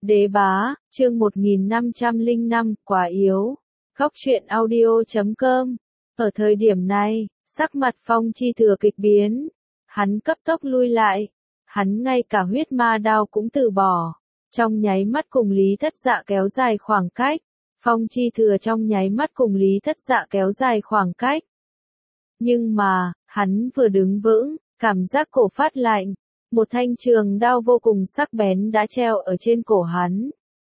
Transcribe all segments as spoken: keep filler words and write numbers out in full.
Đế bá, chương một nghìn năm trăm lẻ năm, quá yếu. Góc truyện audio chấm com. Ở thời điểm này, sắc mặt Phong Chi Thừa kịch biến. Hắn cấp tốc lui lại. Hắn ngay cả huyết ma đao cũng từ bỏ. Trong nháy mắt cùng Lý Thất Dạ kéo dài khoảng cách. Phong Chi Thừa trong nháy mắt cùng Lý Thất Dạ kéo dài khoảng cách. Nhưng mà, hắn vừa đứng vững, cảm giác cổ phát lạnh. Một thanh trường đao vô cùng sắc bén đã treo ở trên cổ hắn.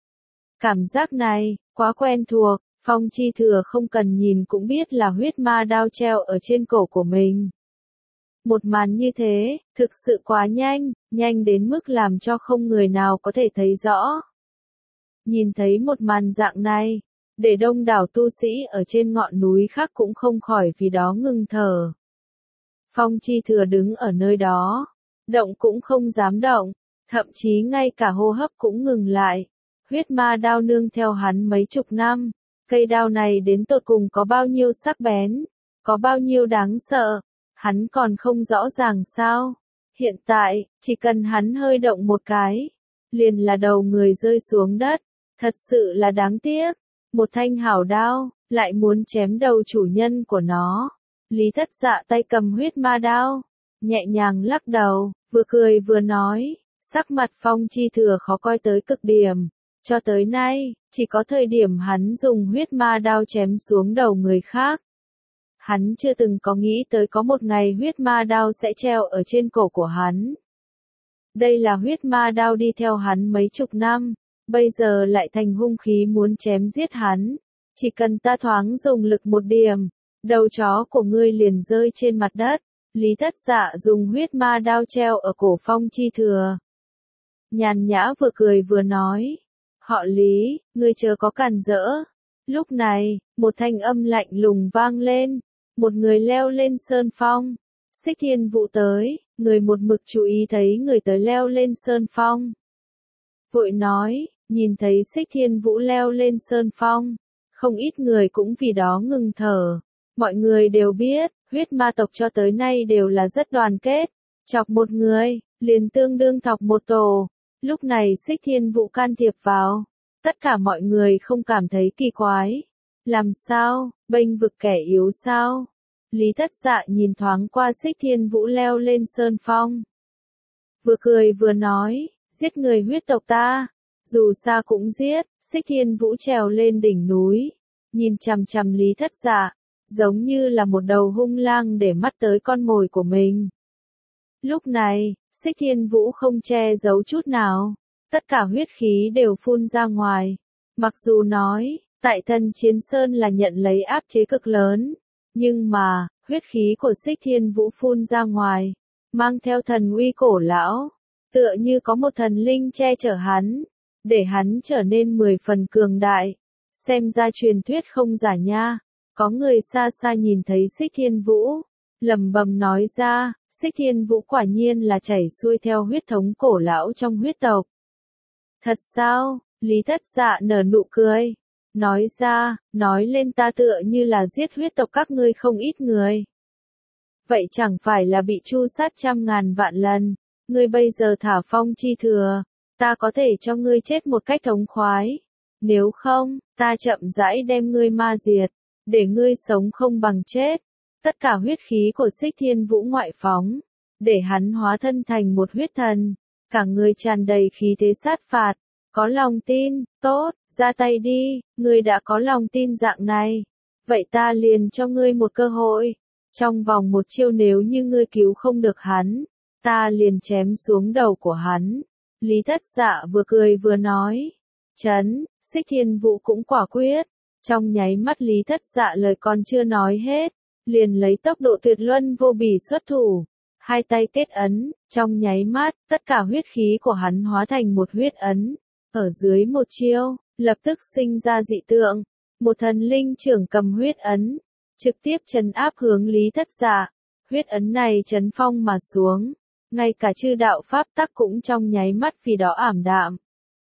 Cảm giác này, quá quen thuộc, Phong Chi Thừa không cần nhìn cũng biết là huyết ma đao treo ở trên cổ của mình. Một màn như thế, thực sự quá nhanh, nhanh đến mức làm cho không người nào có thể thấy rõ. Nhìn thấy một màn dạng này, để đông đảo tu sĩ ở trên ngọn núi khác cũng không khỏi vì đó ngừng thở. Phong Chi Thừa đứng ở nơi đó. Động cũng không dám động, thậm chí ngay cả hô hấp cũng ngừng lại. Huyết ma đao nương theo hắn mấy chục năm, cây đao này đến tột cùng có bao nhiêu sắc bén, có bao nhiêu đáng sợ, hắn còn không rõ ràng sao. Hiện tại, chỉ cần hắn hơi động một cái, liền là đầu người rơi xuống đất, thật sự là đáng tiếc. Một thanh hảo đao, lại muốn chém đầu chủ nhân của nó. Lý Thất Dạ tay cầm huyết ma đao, nhẹ nhàng lắc đầu, vừa cười vừa nói, sắc mặt Phong Chi Thừa khó coi tới cực điểm. Cho tới nay, chỉ có thời điểm hắn dùng huyết ma đao chém xuống đầu người khác. Hắn chưa từng có nghĩ tới có một ngày huyết ma đao sẽ treo ở trên cổ của hắn. Đây là huyết ma đao đi theo hắn mấy chục năm, bây giờ lại thành hung khí muốn chém giết hắn. Chỉ cần ta thoáng dùng lực một điểm, đầu chó của ngươi liền rơi trên mặt đất. Lý Thất Dạ dùng huyết ma đao treo ở cổ Phong Chi Thừa. Nhàn nhã vừa cười vừa nói, họ Lý, ngươi chớ có cản rỡ. Lúc này, một thanh âm lạnh lùng vang lên, một người leo lên sơn phong. Xích Thiên Vũ tới, người một mực chú ý thấy người tới leo lên sơn phong. Vội nói, nhìn thấy Xích Thiên Vũ leo lên sơn phong, không ít người cũng vì đó ngừng thở. Mọi người đều biết, huyết ma tộc cho tới nay đều là rất đoàn kết. Chọc một người, liền tương đương thọc một tổ. Lúc này Xích Thiên Vũ can thiệp vào. Tất cả mọi người không cảm thấy kỳ quái. Làm sao, bênh vực kẻ yếu sao? Lý Thất Dạ nhìn thoáng qua Xích Thiên Vũ leo lên sơn phong. Vừa cười vừa nói, giết người huyết tộc ta. Dù xa cũng giết. Xích Thiên Vũ trèo lên đỉnh núi. Nhìn chằm chằm Lý Thất Dạ. Giống như là một đầu hung lang để mắt tới con mồi của mình. Lúc này, Xích Thiên Vũ không che giấu chút nào. Tất cả huyết khí đều phun ra ngoài. Mặc dù nói, tại Thần Chiến Sơn là nhận lấy áp chế cực lớn. Nhưng mà, huyết khí của Xích Thiên Vũ phun ra ngoài. Mang theo thần uy cổ lão. Tựa như có một thần linh che chở hắn. Để hắn trở nên mười phần cường đại. Xem ra truyền thuyết không giả nha. Có người xa xa nhìn thấy Xích Thiên Vũ, lẩm bẩm nói ra, Xích Thiên Vũ quả nhiên là chảy xuôi theo huyết thống cổ lão trong huyết tộc. Thật sao? Lý Thất Dạ nở nụ cười, nói ra, nói lên ta tựa như là giết huyết tộc các ngươi không ít người. Vậy chẳng phải là bị tru sát trăm ngàn vạn lần, ngươi bây giờ thả Phong Chi Thừa, ta có thể cho ngươi chết một cách thống khoái. Nếu không, ta chậm rãi đem ngươi ma diệt. Để ngươi sống không bằng chết. Tất cả huyết khí của Xích Thiên Vũ ngoại phóng. Để hắn hóa thân thành một huyết thần. Cả người tràn đầy khí thế sát phạt. Có lòng tin, tốt, ra tay đi. Ngươi đã có lòng tin dạng này. Vậy ta liền cho ngươi một cơ hội. Trong vòng một chiêu nếu như ngươi cứu không được hắn. Ta liền chém xuống đầu của hắn. Lý Thất Dạ vừa cười vừa nói. Chấn, Xích Thiên Vũ cũng quả quyết. Trong nháy mắt Lý Thất Dạ lời còn chưa nói hết, liền lấy tốc độ tuyệt luân vô bì xuất thủ, hai tay kết ấn, trong nháy mắt, tất cả huyết khí của hắn hóa thành một huyết ấn, ở dưới một chiêu, lập tức sinh ra dị tượng, một thần linh trưởng cầm huyết ấn, trực tiếp trấn áp hướng Lý Thất Dạ, huyết ấn này trấn phong mà xuống, ngay cả chư đạo pháp tắc cũng trong nháy mắt vì đó ảm đạm.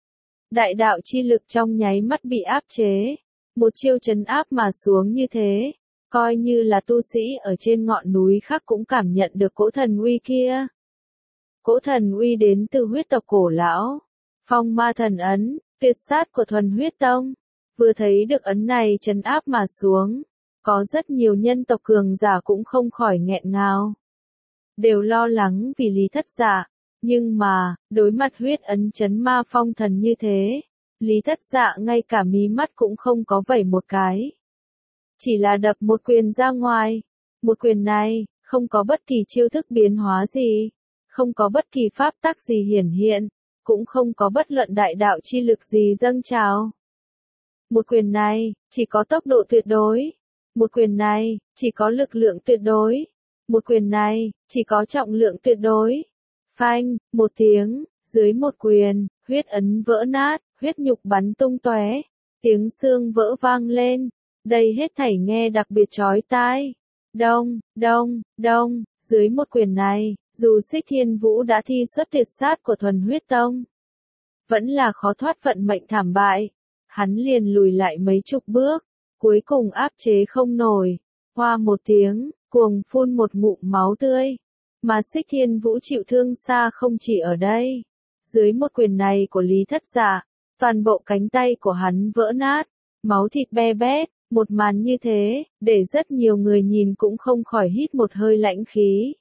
Đại đạo chi lực trong nháy mắt bị áp chế. Một chiêu trấn áp mà xuống như thế, coi như là tu sĩ ở trên ngọn núi khác cũng cảm nhận được cỗ thần uy kia. Cỗ thần uy đến từ huyết tộc cổ lão. Phong ma thần ấn, tuyệt sát của thuần huyết tông. Vừa thấy được ấn này trấn áp mà xuống, có rất nhiều nhân tộc cường giả cũng không khỏi nghẹn ngào. Đều lo lắng vì Lý Thất Dạ, nhưng mà, đối mặt huyết ấn trấn ma phong thần như thế, Lý Thất Dạ ngay cả mí mắt cũng không có vẩy một cái. Chỉ là đập một quyền ra ngoài, một quyền này, không có bất kỳ chiêu thức biến hóa gì, không có bất kỳ pháp tắc gì hiển hiện, cũng không có bất luận đại đạo chi lực gì dâng trào. Một quyền này, chỉ có tốc độ tuyệt đối. Một quyền này, chỉ có lực lượng tuyệt đối. Một quyền này, chỉ có trọng lượng tuyệt đối. Phanh, một tiếng, dưới một quyền, huyết ấn vỡ nát, huyết nhục bắn tung tóe, tiếng xương vỡ vang lên. Đây hết thảy nghe đặc biệt chói tai. Đông, đông, đông, dưới một quyền này, dù Xích Thiên Vũ đã thi xuất tuyệt sát của thuần huyết tông, vẫn là khó thoát vận mệnh thảm bại. Hắn liền lùi lại mấy chục bước, cuối cùng áp chế không nổi, hoa một tiếng, cuồng phun một ngụm máu tươi. Mà Xích Thiên Vũ chịu thương xa không chỉ ở đây. Dưới một quyền này của Lý Thất Dạ, toàn bộ cánh tay của hắn vỡ nát, máu thịt be bét, một màn như thế, để rất nhiều người nhìn cũng không khỏi hít một hơi lãnh khí.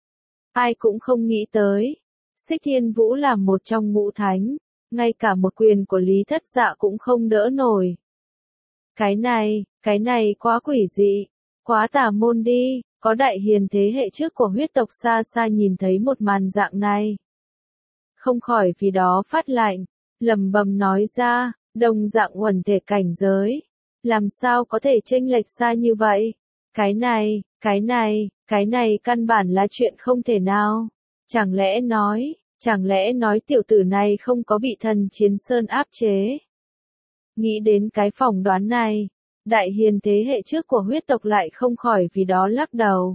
Ai cũng không nghĩ tới, Xích Thiên Vũ là một trong ngũ thánh, ngay cả một quyền của Lý Thất Dạ cũng không đỡ nổi. Cái này, cái này quá quỷ dị, quá tà môn đi, có đại hiền thế hệ trước của huyết tộc xa xa nhìn thấy một màn dạng này. Không khỏi vì đó phát lạnh, lầm bầm nói ra, đồng dạng uẩn thể cảnh giới, làm sao có thể chênh lệch xa như vậy? Cái này, cái này, cái này căn bản là chuyện không thể nào. Chẳng lẽ nói, chẳng lẽ nói tiểu tử này không có bị thần chiến sơn áp chế? Nghĩ đến cái phỏng đoán này, đại hiền thế hệ trước của huyết tộc lại không khỏi vì đó lắc đầu.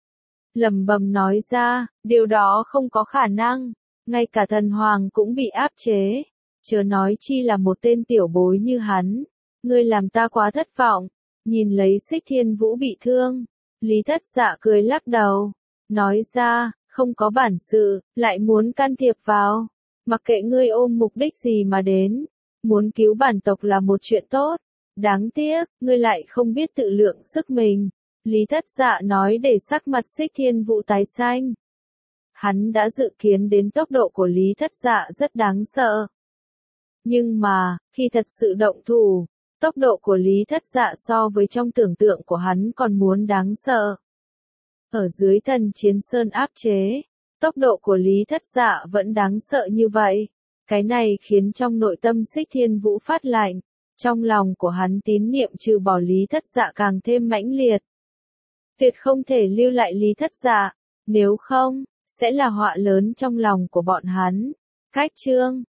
Lầm bầm nói ra, điều đó không có khả năng, ngay cả thần hoàng cũng bị áp chế, chớ nói chi là một tên tiểu bối như hắn. Ngươi làm ta quá thất vọng. Nhìn lấy Xích Thiên Vũ bị thương, Lý Thất Dạ cười lắc đầu, nói ra, không có bản sự, lại muốn can thiệp vào. Mặc kệ ngươi ôm mục đích gì mà đến, muốn cứu bản tộc là một chuyện tốt. Đáng tiếc, ngươi lại không biết tự lượng sức mình. Lý Thất Dạ nói để sắc mặt Xích Thiên Vũ tái xanh. Hắn đã dự kiến đến tốc độ của Lý Thất Dạ rất đáng sợ. Nhưng mà, khi thật sự động thủ, tốc độ của Lý Thất Dạ so với trong tưởng tượng của hắn còn muốn đáng sợ. Ở dưới thần chiến sơn áp chế, tốc độ của Lý Thất Dạ vẫn đáng sợ như vậy. Cái này khiến trong nội tâm Xích Thiên Vũ phát lạnh, trong lòng của hắn tín niệm trừ bỏ Lý Thất Dạ càng thêm mãnh liệt. Tuyệt không thể lưu lại Lý Thất Dạ, nếu không, sẽ là họa lớn trong lòng của bọn hắn. Cách chương